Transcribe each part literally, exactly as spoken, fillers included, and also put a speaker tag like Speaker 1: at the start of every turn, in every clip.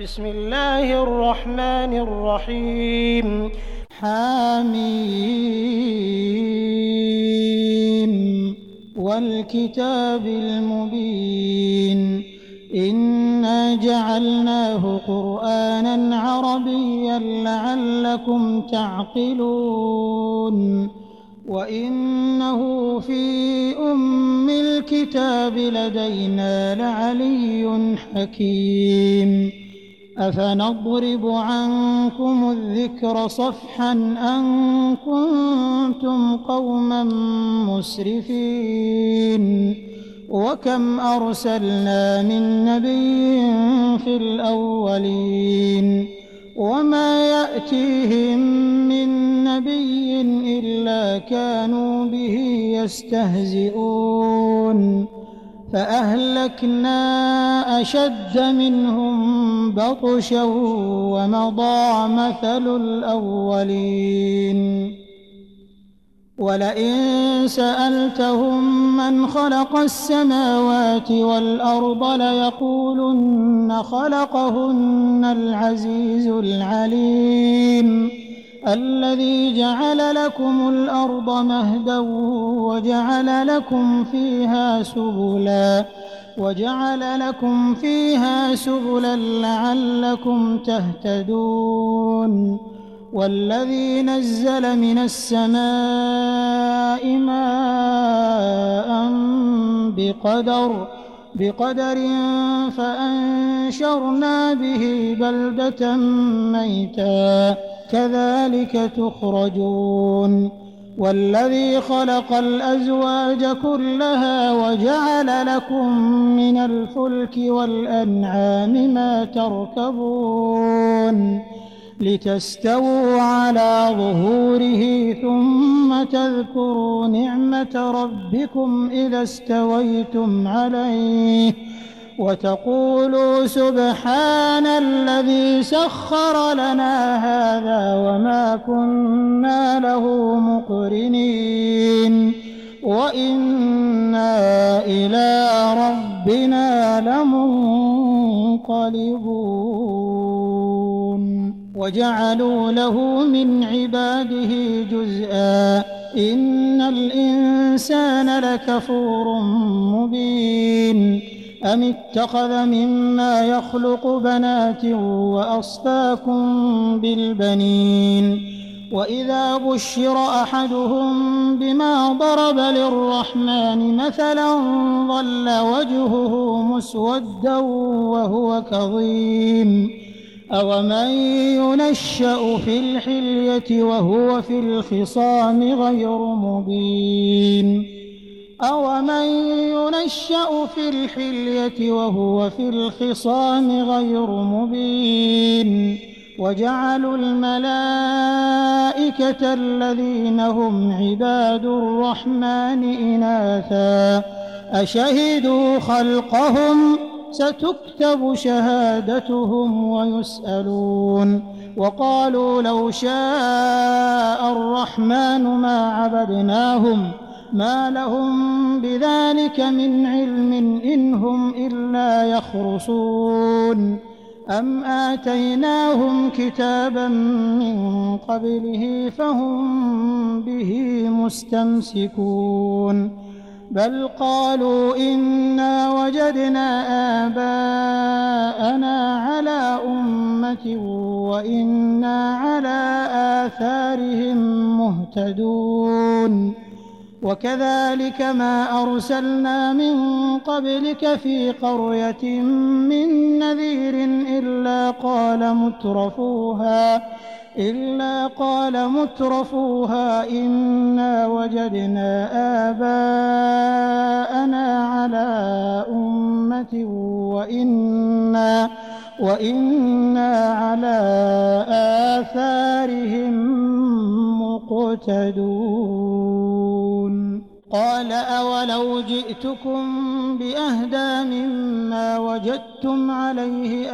Speaker 1: بسم الله الرحمن الرحيم. حميم والكتاب المبين إنا جعلناه قرآنا عربيا لعلكم تعقلون وإنه في أم الكتاب لدينا لعلي حكيم أفنضرب عنكم الذكر صفحا أن كنتم قوما مسرفين وكم أرسلنا من نبي في الأولين وما يأتيهم من نبي إلا كانوا به يستهزئون فأهلكنا أشد منهم بطشا ومضى مثل الأولين ولئن سألتهم من خلق السماوات والأرض ليقولن خلقهن العزيز العليم الذي جعل لكم الأرض مهدا وجعل لكم فيها سبلا وجعل لكم فيها سبلا لعلكم تهتدون والذي نزل من السماء ماء بقدر بقدر فأنشرنا به بلدة ميتا كذلك تخرجون والذي خلق الأزواج كلها وجعل لكم من الفلك والأنعام ما تركبون لتستووا على ظهوره ثم تذكروا نعمة ربكم إذا استويتم عليه وتقولوا سبحان الذي سخر لنا هذا وما كنا له مقرنين وإنا إلى ربنا لمنقلبون وجعلوا له من عباده جزءا إن الإنسان لكفور مبين أم اتخذ مما يخلق بنات وأصفاكم بالبنين وإذا بشر أحدهم بما ضرب للرحمن مثلا ظل وجهه مسودا وهو كظيم أومن ينشأ في الحلية وهو في الخصام غير مبين أومن ينشأ في الحلية وهو في الخصام غير مبين وجعلوا الملائكة الذين هم عباد الرحمن إناثا أشهدوا خلقهم ستكتب شهادتهم ويسألون وقالوا لو شاء الرحمن ما عبدناهم ما لهم بذلك من علم إن هم إلا يخرصون أم آتيناهم كتابا من قبله فهم به مستمسكون بل قالوا إنا وجدنا آباءنا على أمة وإنا على آثارهم مهتدون وكذلك ما أرسلنا من قبلك في قرية من نذير إلا قال مترفوها إلا قال مترفوها إنا وجدنا آباءنا على أمة وإنا وإنا على آثارهم مقتدون قال أولو جئتكم بأهدى مما وجدتم عليه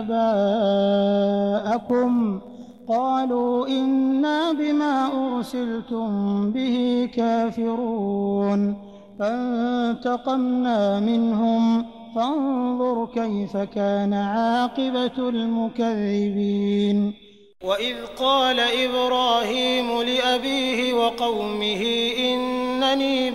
Speaker 1: آباءكم قالوا إنا بما أرسلتم به كافرون فانتقمنا منهم فانظر كيف كان عاقبة المكذبين.
Speaker 2: وإذ قال إبراهيم لأبيه وقومه إنني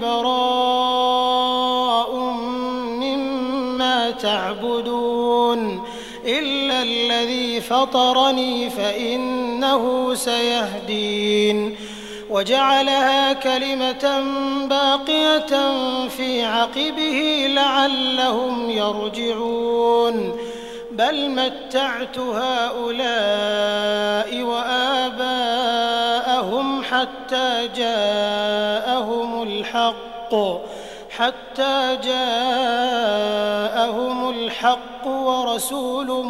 Speaker 2: براء مما تعبدون إلا الذي فطرني فإنه سيهدين وجعلها كلمة باقية في عقبه لعلهم يرجعون بل متعت هؤلاء وآباءهم حتى جاءهم الحق حتى جاءهم الحق ورسول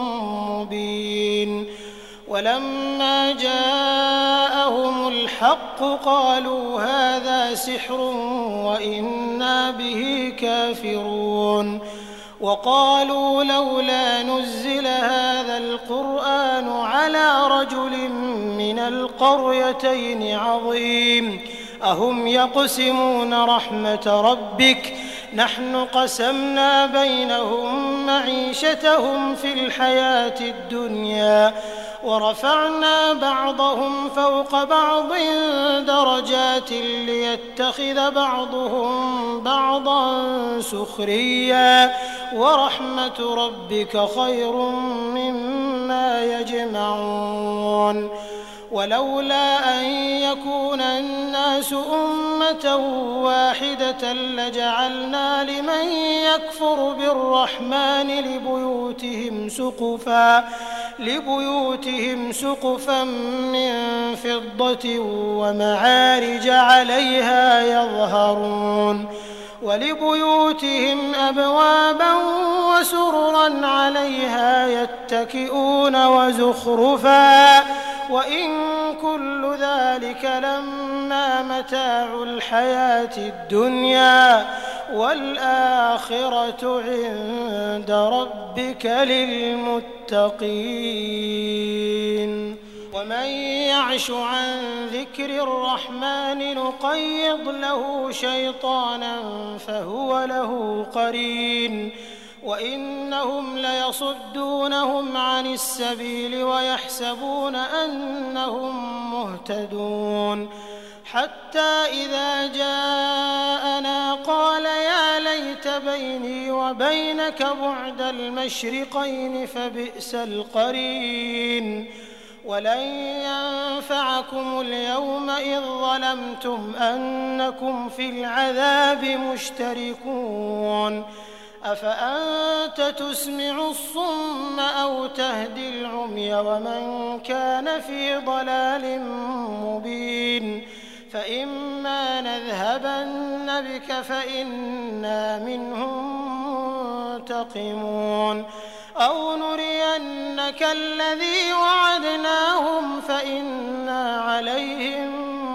Speaker 2: مبين ولما جاءهم الحق قالوا هذا سحر وإنا به كافرون وقالوا لولا نزل هذا القرآن على رجل من القريتين عظيم أهم يقسمون رحمة ربك نحن قسمنا بينهم معيشتهم في الحياة الدنيا ورفعنا بعضهم فوق بعض درجات ليتخذ بعضهم بعضا سخريا ورحمة ربك خير مما يجمعون ولولا أن يكون الناس أمة واحدة لجعلنا لمن يكفر بالرحمن لبيوتهم سقفا لبيوتهم سقفا من فضة ومعارج عليها يظهرون ولبيوتهم أبوابا وسررا عليها يتكئون وزخرفا وإن كل ذلك لما متاع الحياة الدنيا والآخرة عند ربك للمتقين ومن يعش عن ذكر الرحمن نقيض له شيطانا فهو له قرين وإنهم ليصدونهم عن السبيل ويحسبون أنهم مهتدون حتى إذا جاءنا قال يا ليت بيني وبينك بعد المشرقين فبئس القرين ولن ينفعكم اليوم إذ ظلمتم أنكم في العذاب مشتركون أفأنت تسمع الصم أو تهدي العمي ومن كان في ضلال مبين فإما نذهبن بك فإنا منهم منتقمون أو نرينك الذي وعدناهم فإنا عليهم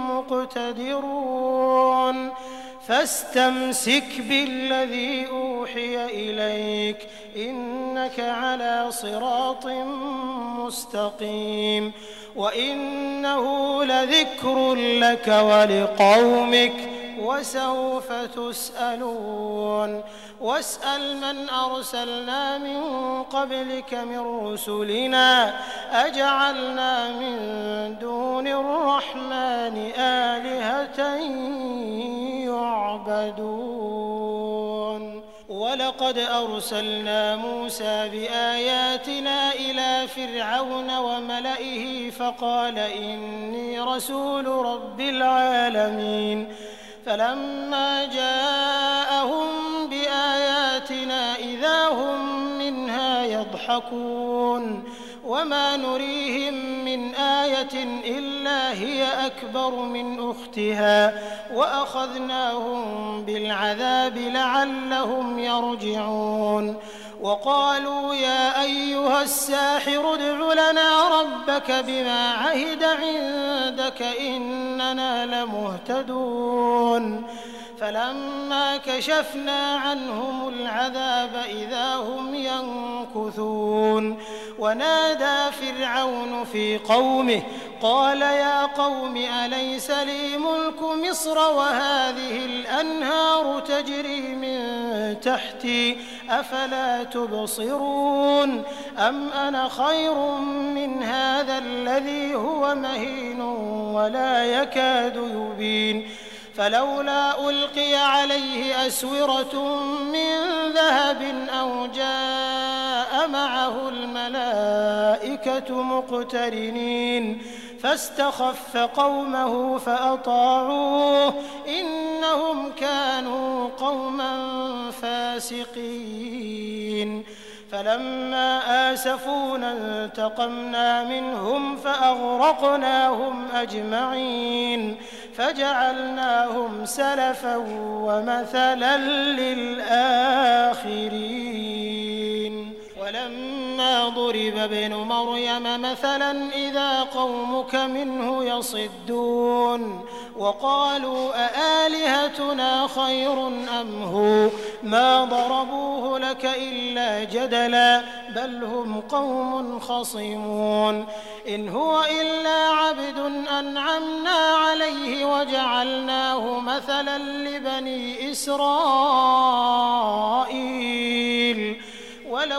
Speaker 2: مقتدرون فاستمسك بالذي أوحي إليك إنك على صراط مستقيم وإنه لذكر لك ولقومك وسوف تسألون واسأل من أرسلنا من قبلك من رسلنا أجعلنا من دون الرحمن آلهة يعبدون ولقد أرسلنا موسى بآياتنا إلى فرعون وملئه فقال إني رسول رب العالمين فلما جاءهم بآياتنا إذا هم منها يضحكون وما نريهم من آية إلا هي أكبر من أختها وأخذناهم بالعذاب لعلهم يرجعون وقالوا يا أيها الساحر ادع لنا ربك بما عهد عندك إننا لمهتدون فلما كشفنا عنهم العذاب إذا هم ينكثون ونادى فرعون في قومه قال يا قوم أليس لي ملك مصر وهذه الأنهار تجري من تحتي أفلا تبصرون أم أنا خير من هذا الذي هو مهين ولا يكاد يبين فلولا ألقي عليه أسورة من ذهب أو جاء معه الملائكة مقترنين فاستخف قومه فأطاعوه إنهم كانوا قوما فاسقين فلما آسفونا انتقمنا منهم فأغرقناهم أجمعين فجعلناهم سلفا ومثلا للآخرين ولما ضرب ابن مريم مثلا إذا قومك منه يصدون وقالوا أآلهتنا خير أم هو ما ضربوه لك إلا جدلا بل هم قوم خصمون إن هو إلا عبد أنعمنا عليه وجعلناه مثلا لبني إسرائيل ولو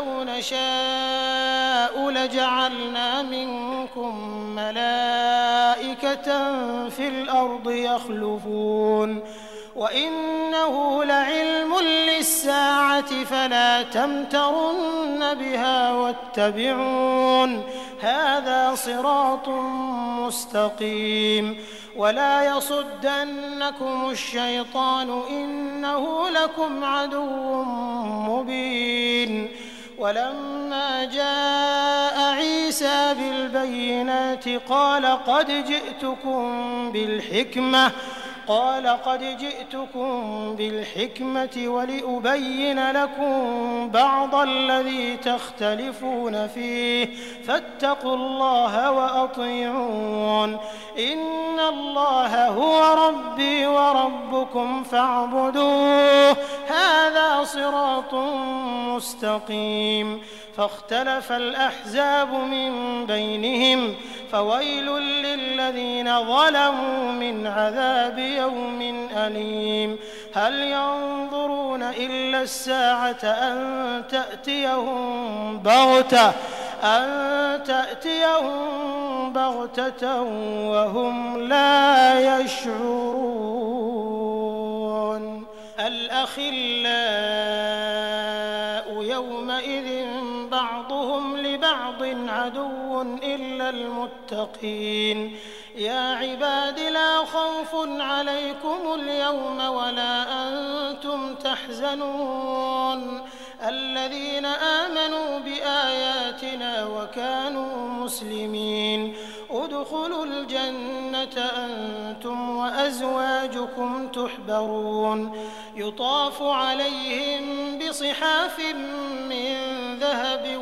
Speaker 2: نشاء لجعلنا منكم ملائكة في الأرض يخلفون وإنه لعلم للساعة فلا تمترن بها واتبعون هذا صراط مستقيم ولا يصدنكم الشيطان إنه لكم عدو مبين ولما جاء عيسى بالبينات قال قد جئتكم بالحكمة قال قد جئتكم بالحكمة ولأبين لكم بعض الذي تختلفون فيه فاتقوا الله وأطيعون إن الله هو ربي وربكم فاعبدوه هذا صراط مستقيم فاختلف الأحزاب من بينهم فويل للذين ظلموا من عذاب يوم أليم هل ينظرون إلا الساعة أن تأتيهم بغتة أن تأتيهم بغتة وهم لا يشعرون الأخلاء يومئذ بعضهم لبعض عدو إلا المتقين يا عباد لا خوف عليكم اليوم ولا أنتم تحزنون الذين آمنوا بآياتنا وكانوا مسلمين ادخلوا الجنة أنتم وأزواجكم تحبرون يطاف عليهم بصحاف من ذهب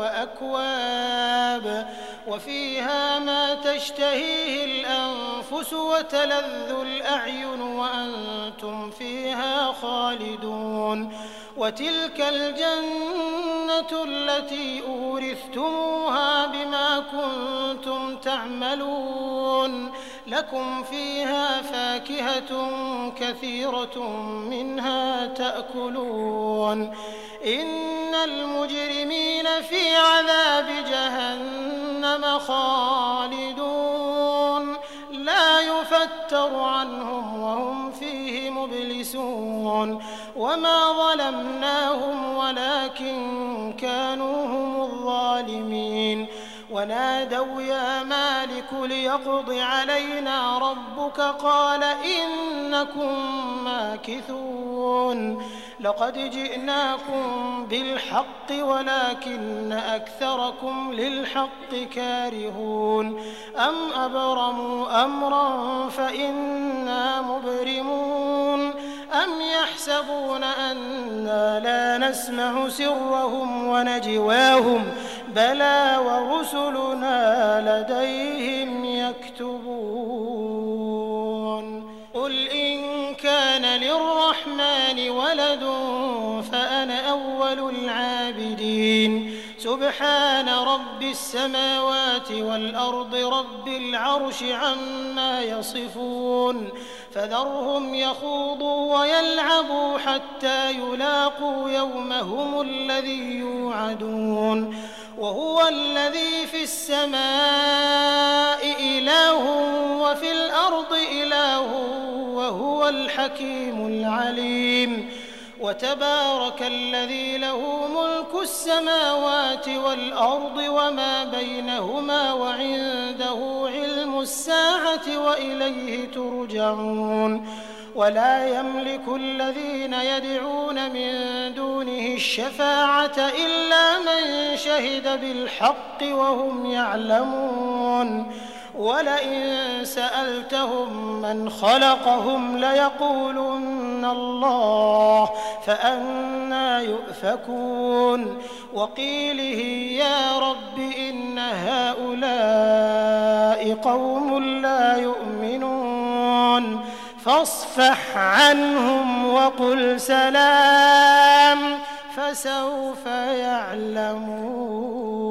Speaker 2: وأكواب وفيها ما تشتهيه الأنفس وتلذ الأعين وأنتم فيها خالدون وتلك الجنة التي أورثتموها بما كنتم تعملون لكم فيها فاكهة كثيرة منها تأكلون إن المجرمين في عذاب جهنم خالدون لا يفتر عنهم وهم فيه مبلسون وما ظلمناهم ولكن كانوا هم الظالمين ونادوا يا مالك ليقض علينا ربك قال إنكم ماكثون لقد جئناكم بالحق ولكن أكثركم للحق كارهون أم أبرموا أمرا فإنا مبرمون أم يحسبون أنا لا نسمع سرهم ونجواهم بلى ورسلنا لديهم يكتبون قل إن كان للرحمن ولد فأنا أول العابدين سبحان سبحان رب السماوات والأرض رب العرش عما يصفون فذرهم يخوضوا ويلعبوا حتى يلاقوا يومهم الذي يوعدون وهو الذي في السماء إله وفي الأرض إله وهو الحكيم العليم وتبارك الذي له ملك السماوات والأرض وما بينهما وعنده علم الساعة وإليه ترجعون ولا يملك الذين يدعون من دونه الشفاعة إلا من شهد بالحق وهم يعلمون ولئن سألتهم من خلقهم ليقولن الله فأنى يؤفكون وقيله يا رب إن هؤلاء قوم لا يؤمنون فاصفح عنهم وقل سلام فسوف يعلمون.